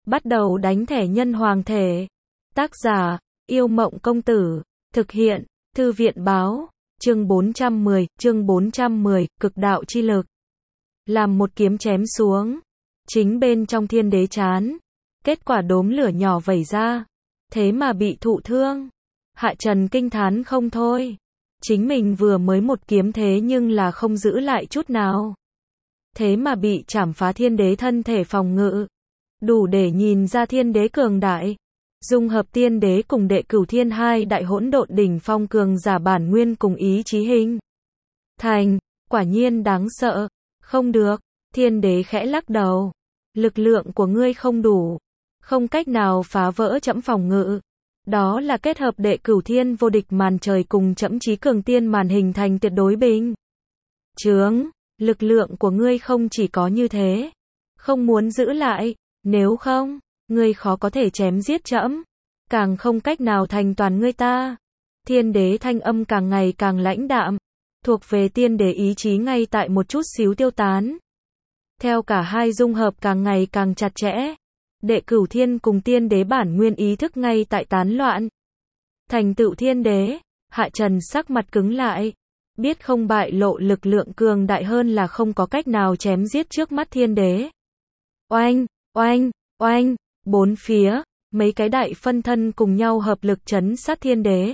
Bắt đầu đánh thẻ nhân hoàng thể. Tác giả, Yêu Mộng Công Tử. Thực hiện, Thư viện Báo. Chương 410, cực đạo chi lực. Làm một kiếm chém xuống. Chính bên trong thiên đế chán. Kết quả đốm lửa nhỏ vẩy ra. Thế mà bị thụ thương. Hạ Trần kinh thán không thôi. Chính mình vừa mới một kiếm thế nhưng là không giữ lại chút nào. Thế mà bị chảm phá thiên đế thân thể phòng ngự. Đủ để nhìn ra thiên đế cường đại. Dung hợp tiên đế cùng đệ cửu thiên hai đại hỗn độn đỉnh phong cường giả bản nguyên cùng ý chí hình thành, quả nhiên đáng sợ. Không được, thiên đế khẽ lắc đầu. Lực lượng của ngươi không đủ, không cách nào phá vỡ trẫm phòng ngự. Đó là kết hợp đệ cửu thiên vô địch màn trời cùng trẫm chí cường tiên màn hình thành tuyệt đối bình chướng. Lực lượng của ngươi không chỉ có như thế, không muốn giữ lại, nếu không, ngươi khó có thể chém giết trẫm, càng không cách nào thành toàn ngươi ta. Thiên đế thanh âm càng ngày càng lãnh đạm, thuộc về tiên đế ý chí ngay tại một chút xíu tiêu tán. Theo cả hai dung hợp càng ngày càng chặt chẽ, đệ cửu thiên cùng tiên đế bản nguyên ý thức ngay tại tán loạn. Thành tựu thiên đế, Hạ Trần sắc mặt cứng lại, biết không bại lộ lực lượng cường đại hơn là không có cách nào chém giết trước mắt thiên đế. Oanh, oanh, oanh, bốn phía, mấy cái đại phân thân cùng nhau hợp lực trấn sát thiên đế.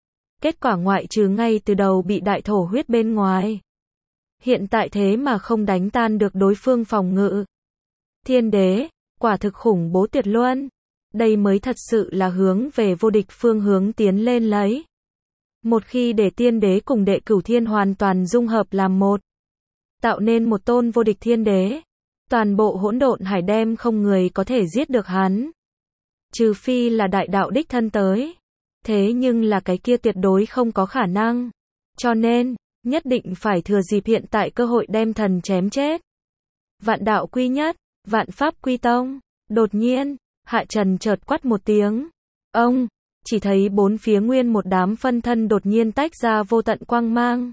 Kết quả ngoại trừ ngay từ đầu bị đại thổ huyết bên ngoài. Hiện tại thế mà không đánh tan được đối phương phòng ngự. Thiên đế, quả thực khủng bố tuyệt luân. Đây mới thật sự là hướng về vô địch phương hướng tiến lên lấy. Một khi để tiên đế cùng đệ cửu thiên hoàn toàn dung hợp làm một, tạo nên một tôn vô địch thiên đế, toàn bộ hỗn độn hải đem không người có thể giết được hắn. Trừ phi là đại đạo đích thân tới. Thế nhưng là cái kia tuyệt đối không có khả năng. Cho nên, nhất định phải thừa dịp hiện tại cơ hội đem thần chém chết. Vạn đạo quy nhất, vạn pháp quy tông. Đột nhiên, Hạ Trần chợt quát một tiếng. Ông, chỉ thấy bốn phía nguyên một đám phân thân đột nhiên tách ra vô tận quang mang.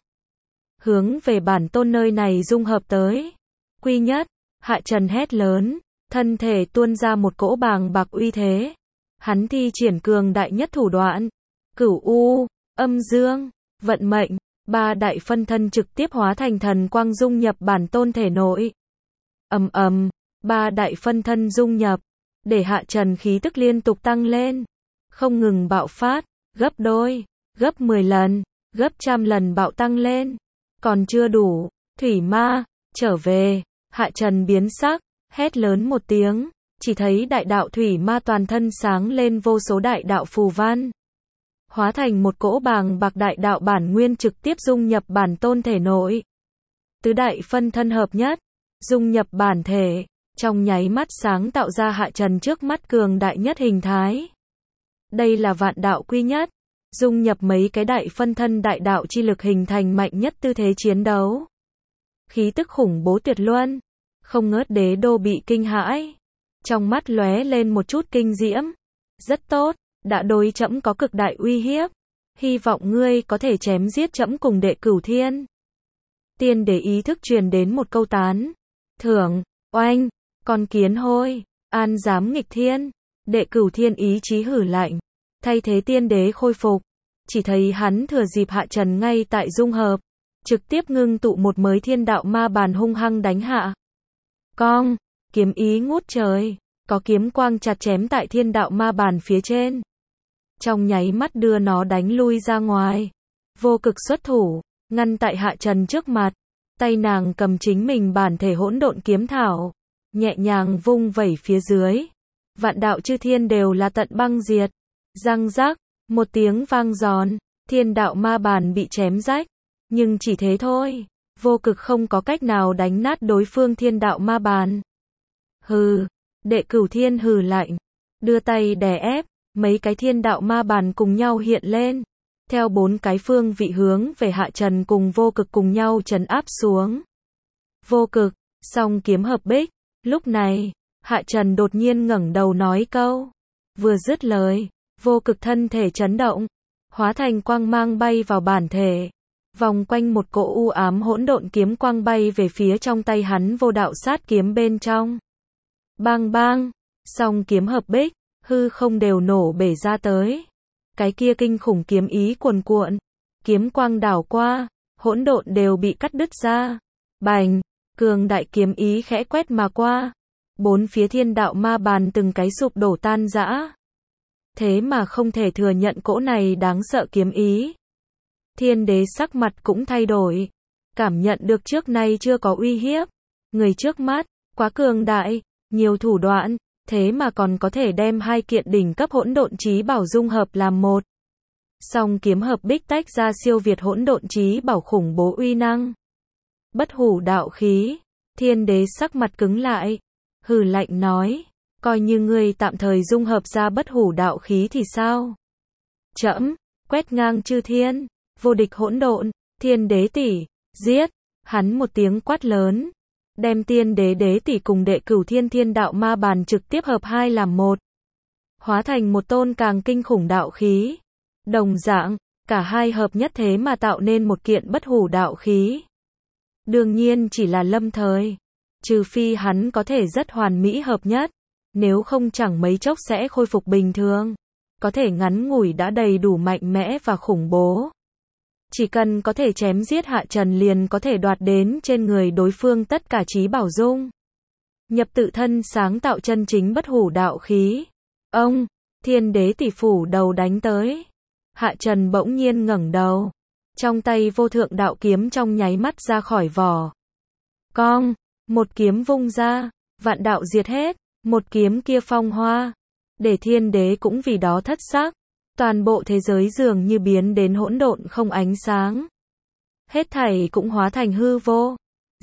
Hướng về bản tôn nơi này dung hợp tới. Quy nhất, Hạ Trần hét lớn, thân thể tuôn ra một cỗ bàng bạc uy thế. Hắn thi triển cường đại nhất thủ đoạn. Cửu U, âm dương, vận mệnh, ba đại phân thân trực tiếp hóa thành thần quang dung nhập bản tôn thể nội. Ầm ầm, ba đại phân thân dung nhập, để Hạ Trần khí tức liên tục tăng lên, không ngừng bạo phát, gấp đôi, gấp 10 lần, gấp trăm lần bạo tăng lên. Còn chưa đủ, thủy ma, trở về. Hạ Trần biến sắc, hét lớn một tiếng, chỉ thấy đại đạo thủy ma toàn thân sáng lên vô số đại đạo phù văn. Hóa thành một cỗ bàng bạc đại đạo bản nguyên trực tiếp dung nhập bản tôn thể nội. Tứ đại phân thân hợp nhất, dung nhập bản thể, trong nháy mắt sáng tạo ra Hạ Trần trước mắt cường đại nhất hình thái. Đây là vạn đạo quy nhất, dung nhập mấy cái đại phân thân đại đạo chi lực hình thành mạnh nhất tư thế chiến đấu. Khí tức khủng bố tuyệt luân, không ngớt đế đô bị kinh hãi. Trong mắt lóe lên một chút kinh diễm. Rất tốt, đã đối trẫm có cực đại uy hiếp. Hy vọng ngươi có thể chém giết trẫm cùng đệ cửu thiên. Tiên đế ý thức truyền đến một câu tán thưởng. Oanh, con kiến hôi, an dám nghịch thiên. Đệ cửu thiên ý chí hử lạnh, thay thế tiên đế khôi phục. Chỉ thấy hắn thừa dịp Hạ Trần ngay tại dung hợp, trực tiếp ngưng tụ một mới thiên đạo ma bàn hung hăng đánh hạ. Cong, kiếm ý ngút trời, có kiếm quang chặt chém tại thiên đạo ma bàn phía trên. Trong nháy mắt đưa nó đánh lui ra ngoài. Vô cực xuất thủ, ngăn tại Hạ Trần trước mặt. Tay nàng cầm chính mình bản thể hỗn độn kiếm thảo, nhẹ nhàng vung vẩy phía dưới. Vạn đạo chư thiên đều là tận băng diệt. Răng rắc, một tiếng vang giòn, thiên đạo ma bàn bị chém rách. Nhưng chỉ thế thôi, vô cực không có cách nào đánh nát đối phương thiên đạo ma bàn. Hừ, đệ cửu thiên hừ lạnh, đưa tay đè ép, mấy cái thiên đạo ma bàn cùng nhau hiện lên. Theo bốn cái phương vị hướng về Hạ Trần cùng vô cực cùng nhau trấn áp xuống. Vô cực, song kiếm hợp bích. Lúc này, Hạ Trần đột nhiên ngẩng đầu nói câu. Vừa dứt lời, vô cực thân thể chấn động, hóa thành quang mang bay vào bản thể. Vòng quanh một cỗ u ám hỗn độn kiếm quang bay về phía trong tay hắn vô đạo sát kiếm bên trong. Bang bang, Song kiếm hợp bích, hư không đều nổ bể ra tới. Cái kia kinh khủng kiếm ý cuồn cuộn, kiếm quang đảo qua, hỗn độn đều bị cắt đứt ra. Bành, cường đại kiếm ý khẽ quét mà qua. Bốn phía thiên đạo ma bàn từng cái sụp đổ tan rã. Thế mà không thể thừa nhận cỗ này đáng sợ kiếm ý. Thiên đế sắc mặt cũng thay đổi. Cảm nhận được trước nay chưa có uy hiếp. Người trước mắt, quá cường đại, nhiều thủ đoạn, thế mà còn có thể đem hai kiện đỉnh cấp hỗn độn chí bảo dung hợp làm một. Song kiếm hợp bích tách ra siêu việt hỗn độn chí bảo khủng bố uy năng. Bất hủ đạo khí, thiên đế sắc mặt cứng lại, hừ lạnh nói, coi như ngươi tạm thời dung hợp ra bất hủ đạo khí thì sao? Trẫm, quét ngang chư thiên, vô địch hỗn độn, thiên đế tỷ, giết, hắn một tiếng quát lớn, đem tiên đế đế tỷ cùng đệ cửu thiên thiên đạo ma bàn trực tiếp hợp hai làm một, hóa thành một tôn càng kinh khủng đạo khí. Đồng dạng, cả hai hợp nhất thế mà tạo nên một kiện bất hủ đạo khí. Đương nhiên chỉ là lâm thời, trừ phi hắn có thể rất hoàn mỹ hợp nhất, nếu không chẳng mấy chốc sẽ khôi phục bình thường, có thể ngắn ngủi đã đầy đủ mạnh mẽ và khủng bố. Chỉ cần có thể chém giết Hạ Trần liền có thể đoạt đến trên người đối phương tất cả chí bảo dung. Nhập tự thân sáng tạo chân chính bất hủ đạo khí. Ông, thiên đế tỷ phủ đầu đánh tới. Hạ Trần bỗng nhiên ngẩng đầu. Trong tay vô thượng đạo kiếm trong nháy mắt ra khỏi vỏ. Cong, một kiếm vung ra, vạn đạo diệt hết, một kiếm kia phong hoa. Để thiên đế cũng vì đó thất sắc. Toàn bộ thế giới dường như biến đến hỗn độn không ánh sáng. Hết thảy cũng hóa thành hư vô.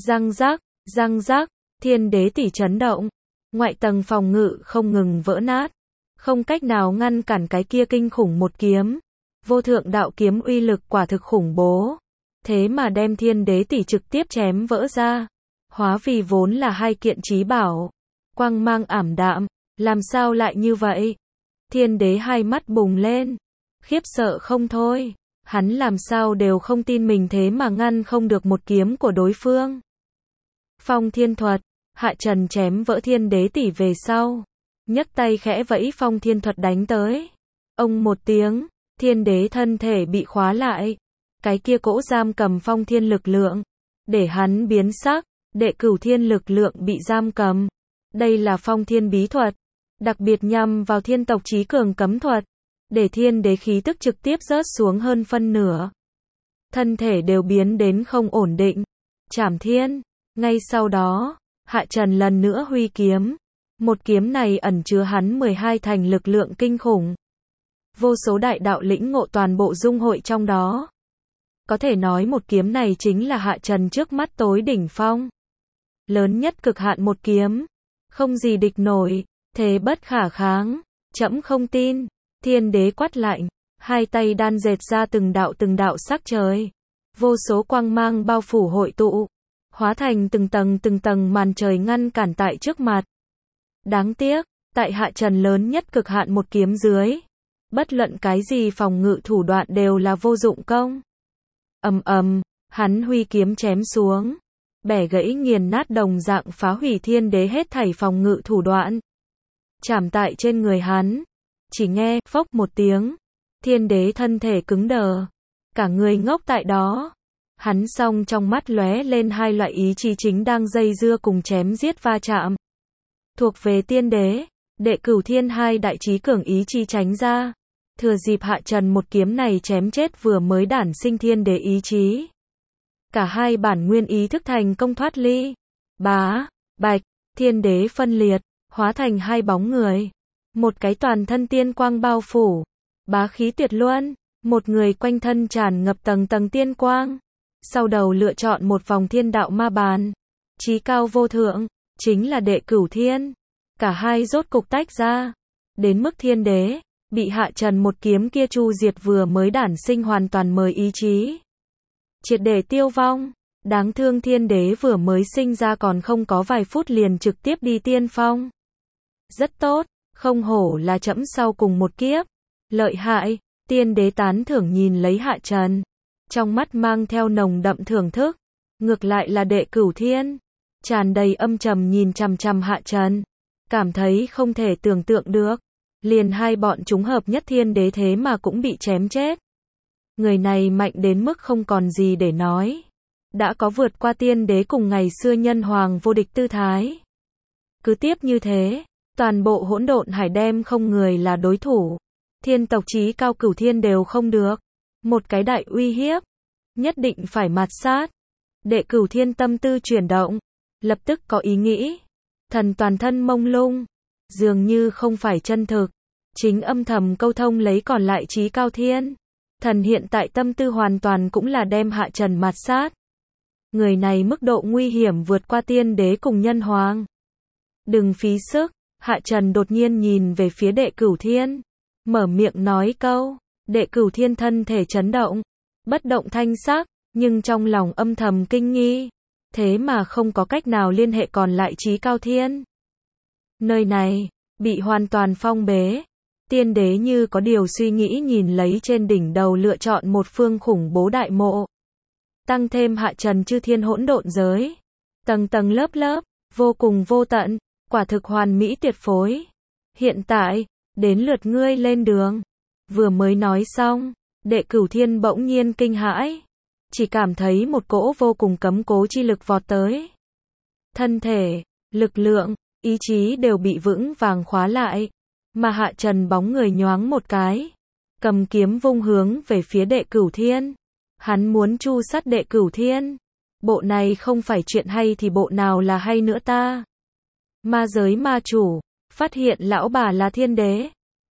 Răng rắc, thiên đế tỷ chấn động. Ngoại tầng phòng ngự không ngừng vỡ nát. Không cách nào ngăn cản cái kia kinh khủng một kiếm. Vô thượng đạo kiếm uy lực quả thực khủng bố. Thế mà đem thiên đế tỷ trực tiếp chém vỡ ra. Hóa vì vốn là hai kiện chí bảo. Quang mang ảm đạm. Làm sao lại như vậy? Thiên đế hai mắt bùng lên. Khiếp sợ không thôi. Hắn làm sao đều không tin mình thế mà ngăn không được một kiếm của đối phương. Phong thiên thuật. Hạ Trần chém vỡ thiên đế tỷ về sau. Nhấc tay khẽ vẫy phong thiên thuật đánh tới. Ông một tiếng. Thiên đế thân thể bị khóa lại. Cái kia cỗ giam cầm phong thiên lực lượng. Để hắn biến sắc. Đệ cửu thiên lực lượng bị giam cầm. Đây là phong thiên bí thuật. Đặc biệt nhằm vào thiên tộc chí cường cấm thuật. Để thiên đế khí tức trực tiếp rớt xuống hơn phân nửa. Thân thể đều biến đến không ổn định. Trảm thiên. Ngay sau đó, Hạ Trần lần nữa huy kiếm. Một kiếm này ẩn chứa hắn 12 thành lực lượng kinh khủng. Vô số đại đạo lĩnh ngộ toàn bộ dung hội trong đó. Có thể nói một kiếm này chính là Hạ Trần trước mắt tối đỉnh phong. Lớn nhất cực hạn một kiếm. Không gì địch nổi. Thế bất khả kháng. Trẫm không tin. Thiên đế quát lạnh. Hai tay đan dệt ra từng đạo sắc trời. Vô số quang mang bao phủ hội tụ. Hóa thành từng tầng màn trời ngăn cản tại trước mặt. Đáng tiếc, tại Hạ Trần lớn nhất cực hạn một kiếm dưới. Bất luận cái gì phòng ngự thủ đoạn đều là vô dụng công. Hắn huy kiếm chém xuống. Bẻ gãy nghiền nát đồng dạng phá hủy thiên đế hết thảy phòng ngự thủ đoạn. Chạm tại trên người hắn. Chỉ nghe, phốc một tiếng. Thiên đế thân thể cứng đờ. Cả người ngốc tại đó. Hắn song trong mắt lóe lên hai loại ý chí chính đang dây dưa cùng chém giết va chạm. Thuộc về tiên đế, đệ cửu thiên hai đại chí cường ý chí tránh ra. Thừa dịp Hạ Trần một kiếm này chém chết vừa mới đản sinh thiên đế ý chí. Cả hai bản nguyên ý thức thành công thoát ly. Bá, bạch, thiên đế phân liệt, hóa thành hai bóng người. Một cái toàn thân tiên quang bao phủ. Bá khí tuyệt luân, một người quanh thân tràn ngập tầng tiên quang. Sau đầu lựa chọn một vòng thiên đạo ma bàn. Chí cao vô thượng, chính là đệ cửu thiên. Cả hai rốt cục tách ra. Đến mức thiên đế, bị Hạ Trần một kiếm kia chu diệt vừa mới đản sinh hoàn toàn mời ý chí. Triệt để tiêu vong. Đáng thương thiên đế vừa mới sinh ra còn không có vài phút liền trực tiếp đi tiên phong. Rất tốt, không hổ là trẫm sau cùng một kiếp. Lợi hại, tiên đế tán thưởng nhìn lấy Hạ Trần. Trong mắt mang theo nồng đậm thưởng thức. Ngược lại là đệ cửu thiên. Tràn đầy âm trầm nhìn chằm chằm Hạ Trần. cảm thấy không thể tưởng tượng được. Liền hai bọn chúng hợp nhất thiên đế thế mà cũng bị chém chết. Người này mạnh đến mức không còn gì để nói. Đã có vượt qua tiên đế cùng ngày xưa nhân hoàng vô địch tư thái. Cứ tiếp như thế, toàn bộ hỗn độn hải đem không người là đối thủ. Thiên tộc chí cao cửu thiên đều không được. Một cái đại uy hiếp. Nhất định phải mạt sát. Đệ cửu thiên tâm tư chuyển động. Lập tức có ý nghĩ. Thần toàn thân mông lung. Dường như không phải chân thực. Chính âm thầm câu thông lấy còn lại chí cao thiên. Thần hiện tại tâm tư hoàn toàn cũng là đem Hạ Trần mạt sát. Người này mức độ nguy hiểm vượt qua tiên đế cùng nhân hoàng. Đừng phí sức. Hạ Trần đột nhiên nhìn về phía đệ cửu thiên. Mở miệng nói câu. Đệ cửu thiên thân thể chấn động. Bất động thanh sắc. Nhưng trong lòng âm thầm kinh nghi. Thế mà không có cách nào liên hệ còn lại chí cao thiên. Nơi này, bị hoàn toàn phong bế. Tiên đế như có điều suy nghĩ nhìn lấy trên đỉnh đầu lựa chọn một phương khủng bố đại mộ. Tăng thêm Hạ Trần chư thiên hỗn độn giới. Tầng tầng lớp lớp, vô cùng vô tận, quả thực hoàn mỹ tuyệt phối. Hiện tại, đến lượt ngươi lên đường. Vừa mới nói xong, đệ cửu thiên bỗng nhiên kinh hãi. Chỉ cảm thấy một cỗ vô cùng cấm cố chi lực vọt tới. Thân thể, lực lượng, ý chí đều bị vững vàng khóa lại. Mà Hạ Trần bóng người nhoáng một cái. Cầm kiếm vung hướng về phía đệ cửu thiên. Hắn muốn tru sát đệ cửu thiên. Bộ này không phải chuyện hay thì bộ nào là hay nữa ta. Ma giới ma chủ, phát hiện lão bà là thiên đế.